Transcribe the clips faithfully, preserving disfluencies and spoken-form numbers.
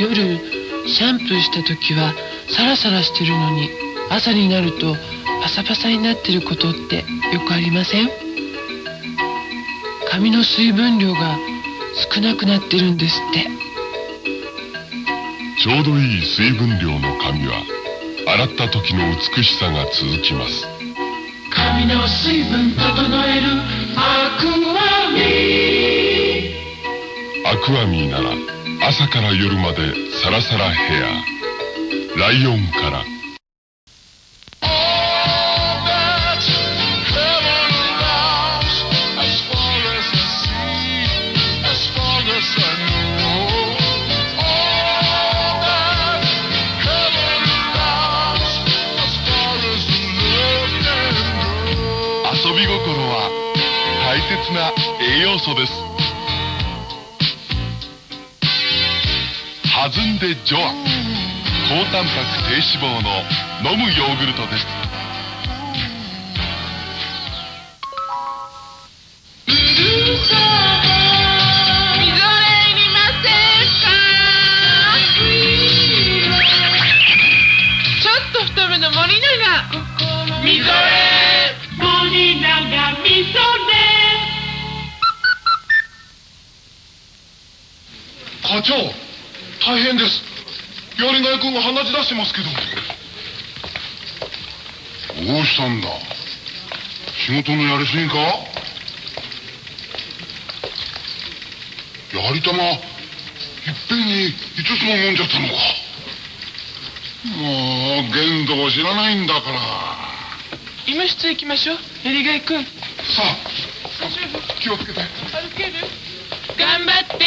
夜シャンプーした時はサラサラしてるのに、朝になるとパサパサになってることってよくありません？髪の水分量が少なくなってるんですって。 ちょうどいい水分量の髪は洗った時の美しさが続きます。 髪の水分整えるアクアミー。 アクアミーなら朝から夜までサラサラヘア。ライオンから。遊び心は大切な栄養素です。弾んでジョア、高タンパク低脂肪の飲むヨーグルトです。 ちょっと太めの森永。みぞれ森永みぞれ。 課長、大変です。やりがい君が鼻血出してますけど。どうしたんだ？仕事のやりすぎか？やり玉いっぺんにいつつも飲んじゃったのか。もう限度を知らないんだから。 医務室行きましょう、やりがい君。 さあ、気をつけて。 歩ける？頑張って、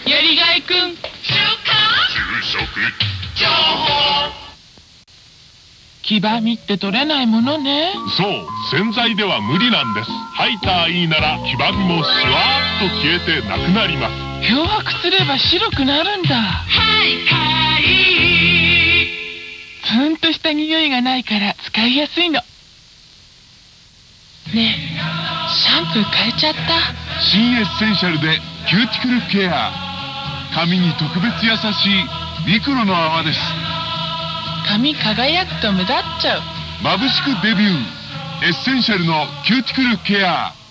やりがい君。週食情報。黄ばみって取れないものね。 そう、洗剤では無理なんです。ハイターいいなら黄ばみもシュワーッと消えてなくなります。 漂白すれば白くなるんだ。ハイターいい。ツンとした匂いがないから使いやすいの。ねえ、シャンプー変えちゃった？ 新エッセンシャルでキューティクルケア。髪に特別優しいミクロの泡です。 髪輝くと目立っちゃう。 眩しくデビュー。エッセンシャルのキューティクルケア。